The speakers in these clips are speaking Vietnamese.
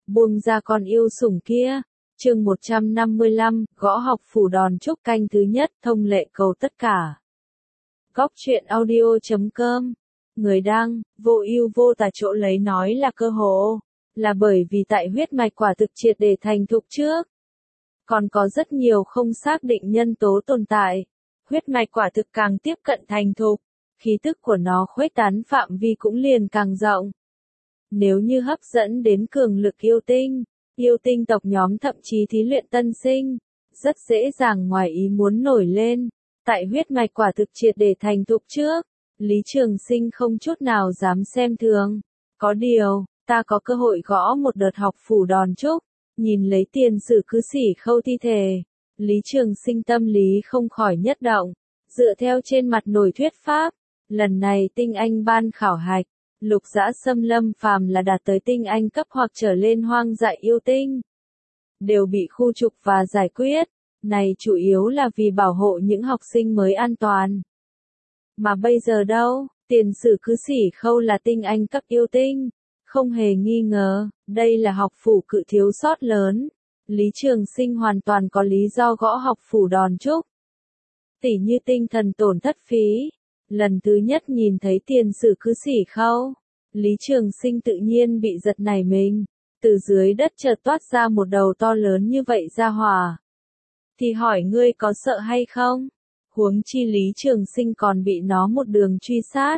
buông ra con yêu sủng kia. Chương 155, gõ học phủ đòn trúc canh thứ nhất, thông lệ cầu tất cả. Góc truyện audio.com. Người đăng, vô ưu vô tà chỗ lấy nói là cơ hồ, là bởi vì tại huyết mạch quả thực triệt để thành thục trước. Còn có rất nhiều không xác định nhân tố tồn tại. Huyết mạch quả thực càng tiếp cận thành thục, khí tức của nó khuếch tán phạm vi cũng liền càng rộng. Nếu như hấp dẫn đến cường lực yêu tinh tộc nhóm thậm chí thí luyện tân sinh, rất dễ dàng ngoài ý muốn nổi lên. Tại huyết mạch quả thực triệt để thành thục trước, Lý Trường Sinh không chút nào dám xem thường. Có điều, ta có cơ hội gõ một đợt học phủ đòn trúc, nhìn lấy tiền sử cứ xỉ khâu thi thể. Lý Trường Sinh tâm lý không khỏi nhất động, dựa theo trên mặt nổi thuyết pháp, lần này tinh anh ban khảo hạch, lục dã xâm lâm phàm là đạt tới tinh anh cấp hoặc trở lên hoang dại yêu tinh, đều bị khu trục và giải quyết. Này chủ yếu là vì bảo hộ những học sinh mới an toàn. Mà bây giờ đâu, tiền sử cứ xỉ khâu là tinh anh cấp yêu tinh, không hề nghi ngờ, đây là học phủ cự thiếu sót lớn. Lý Trường Sinh hoàn toàn có lý do gõ học phủ đòn trúc. Tỉ như tinh thần tổn thất phí. Lần thứ nhất nhìn thấy tiền sử cứ xỉ khâu, Lý Trường Sinh tự nhiên bị giật nảy mình. Từ dưới đất chợt toát ra một đầu to lớn như vậy ra hỏa. Thì hỏi ngươi có sợ hay không? Huống chi Lý Trường Sinh còn bị nó một đường truy sát.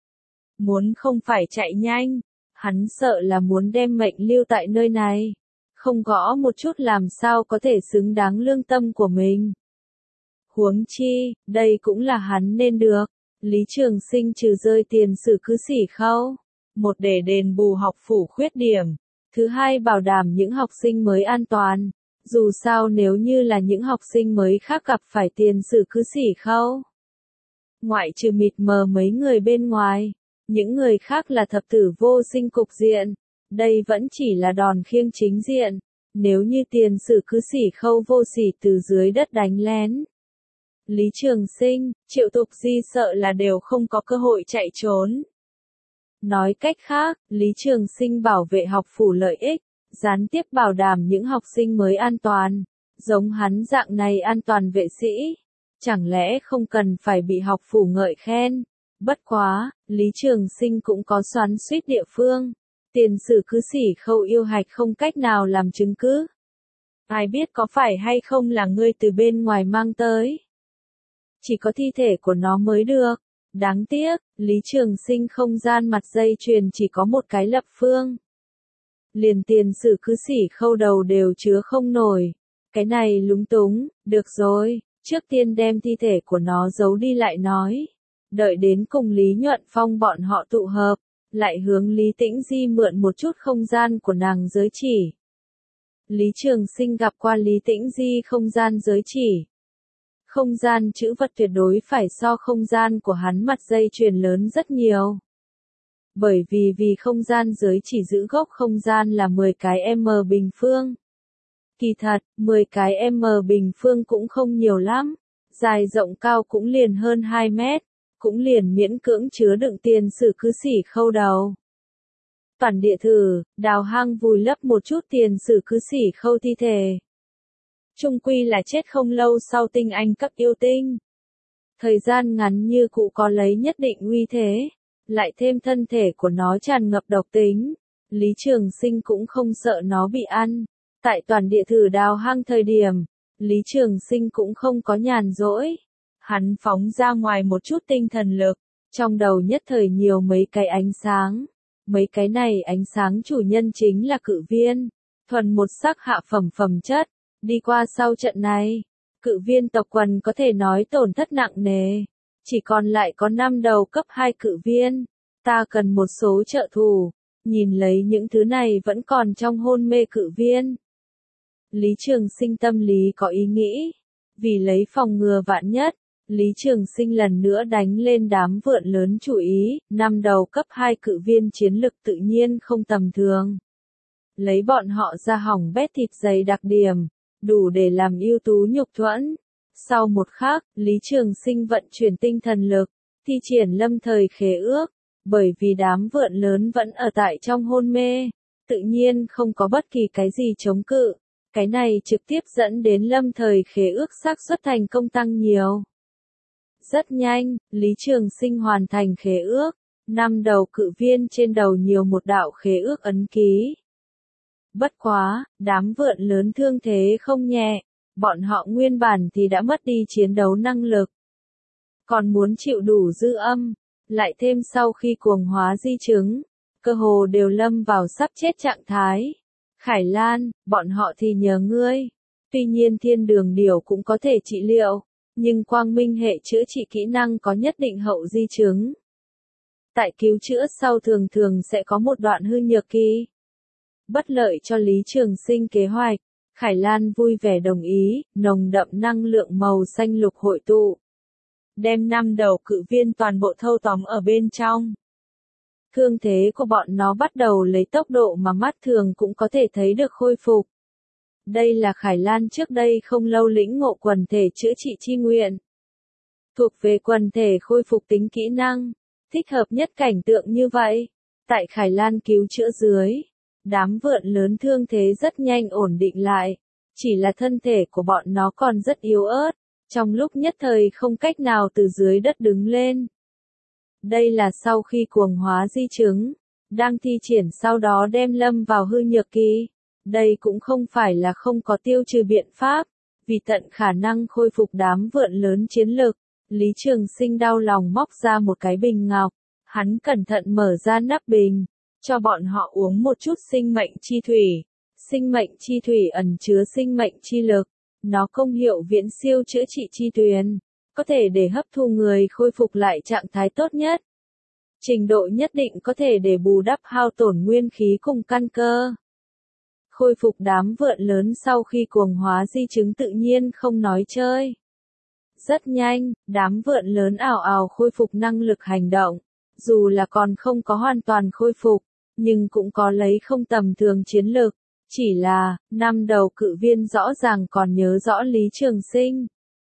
Muốn không phải chạy nhanh, hắn sợ là muốn đem mệnh lưu tại nơi này. Không gõ một chút làm sao có thể xứng đáng lương tâm của mình. Huống chi, đây cũng là hắn nên được. Lý Trường Sinh trừ rơi tiền sử cứ xỉ khâu. Một để đền bù học phủ khuyết điểm. Thứ hai bảo đảm những học sinh mới an toàn. Dù sao nếu như là những học sinh mới khác gặp phải tiền sử cứ xỉ khâu. Ngoại trừ mịt mờ mấy người bên ngoài. Những người khác là thập tử vô sinh cục diện. Đây vẫn chỉ là đòn khiêng chính diện. Nếu như tiền sử cứ xỉ khâu vô sỉ từ dưới đất đánh lén. Lý Trường Sinh, Triệu Tục Di sợ là đều không có cơ hội chạy trốn. Nói cách khác, Lý Trường Sinh bảo vệ học phủ lợi ích, gián tiếp bảo đảm những học sinh mới an toàn. Giống hắn dạng này an toàn vệ sĩ. Chẳng lẽ không cần phải bị học phủ ngợi khen. Bất quá, Lý Trường Sinh cũng có xoắn xuýt địa phương. Tiền sử cứ xỉ khâu yêu hạch không cách nào làm chứng cứ. Ai biết có phải hay không là ngươi từ bên ngoài mang tới. Chỉ có thi thể của nó mới được. Đáng tiếc, Lý Trường Sinh không gian mặt dây chuyền chỉ có một cái lập phương. Liền tiền sử cứ xỉ khâu đầu đều chứa không nổi. Cái này lúng túng, được rồi, trước tiên đem thi thể của nó giấu đi lại nói. Đợi đến cùng Lý Nhuận Phong bọn họ tụ hợp, lại hướng Lý Tĩnh Di mượn một chút không gian của nàng giới chỉ. Lý Trường Sinh gặp qua Lý Tĩnh Di không gian giới chỉ. Không gian chữ vật tuyệt đối phải so không gian của hắn mặt dây chuyền lớn rất nhiều. Bởi vì không gian giới chỉ giữ gốc không gian là 10 cái m bình phương. Kỳ thật, 10 cái m bình phương cũng không nhiều lắm. Dài rộng cao cũng liền hơn 2 mét. Cũng liền miễn cưỡng chứa đựng tiền sử cứ xỉ khâu đầu. Toàn địa thử, đào hang vùi lấp một chút tiền sử cứ xỉ khâu thi thể. Trung quy là chết không lâu sau tinh anh cấp yêu tinh. Thời gian ngắn như cụ có lấy nhất định uy thế. Lại thêm thân thể của nó tràn ngập độc tính. Lý Trường Sinh cũng không sợ nó bị ăn. Tại toàn địa thử đào hang thời điểm, Lý Trường Sinh cũng không có nhàn rỗi. Hắn phóng ra ngoài một chút tinh thần lực, trong đầu nhất thời nhiều mấy cái ánh sáng. Mấy cái này ánh sáng chủ nhân chính là cự viên, thuần một sắc hạ phẩm chất. Đi qua sau trận này, cự viên tộc quần có thể nói tổn thất nặng nề. Chỉ còn lại có 5 đầu cấp 2 cự viên. Ta cần một số trợ thủ. Nhìn lấy những thứ này vẫn còn trong hôn mê cự viên. Lý Trường Sinh tâm lý có ý nghĩ. Vì lấy phòng ngừa vạn nhất, Lý Trường Sinh lần nữa đánh lên đám vượn lớn chủ ý. 5 đầu cấp 2 cự viên chiến lực tự nhiên không tầm thường. Lấy bọn họ ra hỏng bét thịt dày đặc điểm, đủ để làm ưu tú nhục thuẫn. Sau một khắc, Lý Trường Sinh vận chuyển tinh thần lực, thi triển lâm thời khế ước, bởi vì đám vượn lớn vẫn ở tại trong hôn mê. tự nhiên không có bất kỳ cái gì chống cự. Cái này trực tiếp dẫn đến lâm thời khế ước xác suất thành công tăng nhiều. Rất nhanh, Lý Trường Sinh hoàn thành khế ước. 5 đầu cự viên trên đầu nhiều một đạo khế ước ấn ký. Bất quá, đám vượn lớn thương thế không nhẹ, bọn họ nguyên bản thì đã mất đi chiến đấu năng lực. Còn muốn chịu đủ dư âm, lại thêm sau khi cuồng hóa di chứng, cơ hồ đều lâm vào sắp chết trạng thái. Khải Lan, bọn họ thì nhờ ngươi. Tuy nhiên thiên đường điểu cũng có thể trị liệu, nhưng quang minh hệ chữa trị kỹ năng có nhất định hậu di chứng. Tại cứu chữa sau thường thường sẽ có một đoạn hư nhược kỳ. Bất lợi cho Lý Trường Sinh kế hoạch, Khải Lan vui vẻ đồng ý, nồng đậm năng lượng màu xanh lục hội tụ. Đem 5 đầu cự viên toàn bộ thâu tóm ở bên trong. Thương thế của bọn nó bắt đầu lấy tốc độ mà mắt thường cũng có thể thấy được khôi phục. Đây là Khải Lan trước đây không lâu lĩnh ngộ quần thể chữa trị chi nguyện. Thuộc về quần thể khôi phục tính kỹ năng, thích hợp nhất cảnh tượng như vậy. Tại Khải Lan cứu chữa dưới, đám vượn lớn thương thế rất nhanh ổn định lại. Chỉ là thân thể của bọn nó còn rất yếu ớt, trong lúc nhất thời không cách nào từ dưới đất đứng lên. Đây là sau khi cuồng hóa di chứng, đang thi triển sau đó đem lâm vào hư nhược kỳ. Đây cũng không phải là không có tiêu trừ biện pháp, vì tận khả năng khôi phục đám vượn lớn chiến lực. Lý Trường Sinh đau lòng móc ra một cái bình ngọc, hắn cẩn thận mở ra nắp bình, cho bọn họ uống một chút sinh mệnh chi thủy. Sinh mệnh chi thủy ẩn chứa sinh mệnh chi lực, nó công hiệu viễn siêu chữa trị chi tuyền, có thể để hấp thu người khôi phục lại trạng thái tốt nhất. Trình độ nhất định có thể để bù đắp hao tổn nguyên khí cùng căn cơ. Khôi phục đám vượn lớn sau khi cuồng hóa di chứng tự nhiên không nói chơi. Rất nhanh, đám vượn lớn ào ào khôi phục năng lực hành động, dù là còn không có hoàn toàn khôi phục, nhưng cũng có lấy không tầm thường chiến lực. Chỉ là, 5 đầu cự viên rõ ràng còn nhớ rõ Lý Trường Sinh.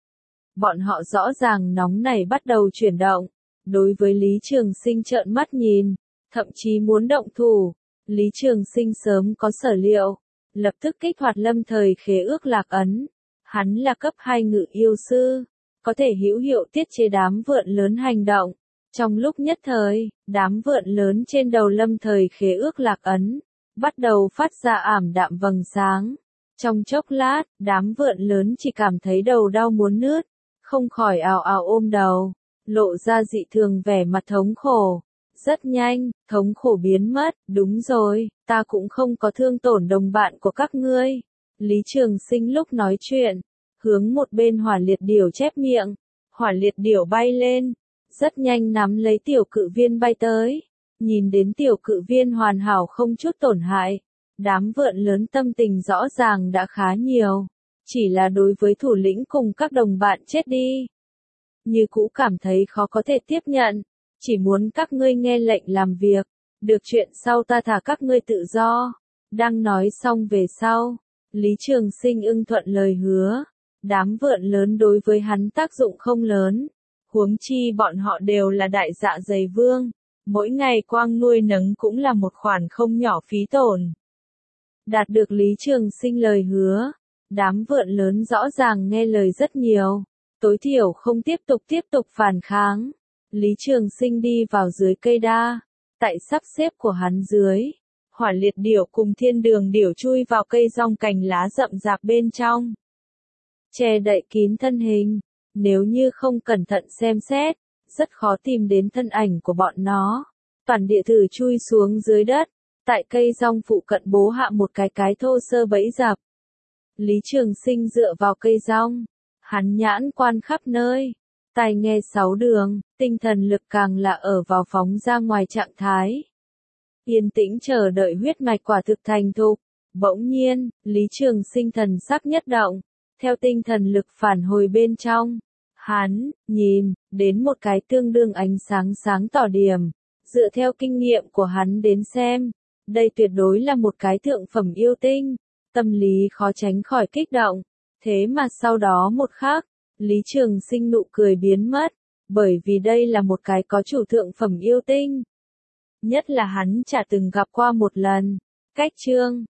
Bọn họ rõ ràng nóng này bắt đầu chuyển động, đối với Lý Trường Sinh trợn mắt nhìn, thậm chí muốn động thủ. Lý Trường Sinh sớm có sở liệu, lập tức kích hoạt lâm thời khế ước lạc ấn. Hắn là cấp 2 ngự yêu sư, có thể hữu hiệu tiết chế đám vượn lớn hành động. Trong lúc nhất thời, đám vượn lớn trên đầu lâm thời khế ước lạc ấn bắt đầu phát ra ảm đạm vầng sáng. Trong chốc lát, đám vượn lớn chỉ cảm thấy đầu đau muốn nứt, không khỏi ào ào ôm đầu, lộ ra dị thường vẻ mặt thống khổ. Rất nhanh, thống khổ biến mất, đúng rồi, ta cũng không có thương tổn đồng bạn của các ngươi. Lý Trường Sinh lúc nói chuyện, hướng một bên hỏa liệt điểu chép miệng, hỏa liệt điểu bay lên, rất nhanh nắm lấy tiểu cự viên bay tới. Nhìn đến tiểu cự viên hoàn hảo không chút tổn hại, đám vượn lớn tâm tình rõ ràng đã khá nhiều, chỉ là đối với thủ lĩnh cùng các đồng bạn chết đi, như cũ cảm thấy khó có thể tiếp nhận, chỉ muốn các ngươi nghe lệnh làm việc, được chuyện sau ta thả các ngươi tự do. Đang nói xong về sau, Lý Trường Sinh ưng thuận lời hứa, đám vượn lớn đối với hắn tác dụng không lớn, huống chi bọn họ đều là đại dạ dày vương. Mỗi ngày quang nuôi nấng cũng là một khoản không nhỏ phí tổn. Đạt được Lý Trường Sinh lời hứa, đám vượn lớn rõ ràng nghe lời rất nhiều, tối thiểu không tiếp tục phản kháng. Lý Trường Sinh đi vào dưới cây đa, tại sắp xếp của hắn dưới, hỏa liệt điểu cùng thiên đường điểu chui vào cây rong cành lá rậm rạp bên trong. Che đậy kín thân hình, nếu như không cẩn thận xem xét, rất khó tìm đến thân ảnh của bọn nó. Toàn địa thử chui xuống dưới đất, tại cây rong phụ cận bố hạ một cái thô sơ bẫy dập. Lý Trường Sinh dựa vào cây rong, hắn nhãn quan khắp nơi, tai nghe 6 đường, tinh thần lực càng là ở vào phóng ra ngoài trạng thái. Yên tĩnh chờ đợi huyết mạch quả thực thành thục. Bỗng nhiên, Lý Trường Sinh thần sắc nhất động, theo tinh thần lực phản hồi bên trong. Hắn, nhìn, đến một cái tương đương ánh sáng sáng tỏ điểm. Dựa theo kinh nghiệm của hắn đến xem, đây tuyệt đối là một cái thượng phẩm yêu tinh. Tâm lý khó tránh khỏi kích động. Thế mà sau đó một khắc, Lý Trường Sinh nụ cười biến mất. Bởi vì đây là một cái có chủ thượng phẩm yêu tinh. Nhất là hắn chả từng gặp qua một lần. Cách chương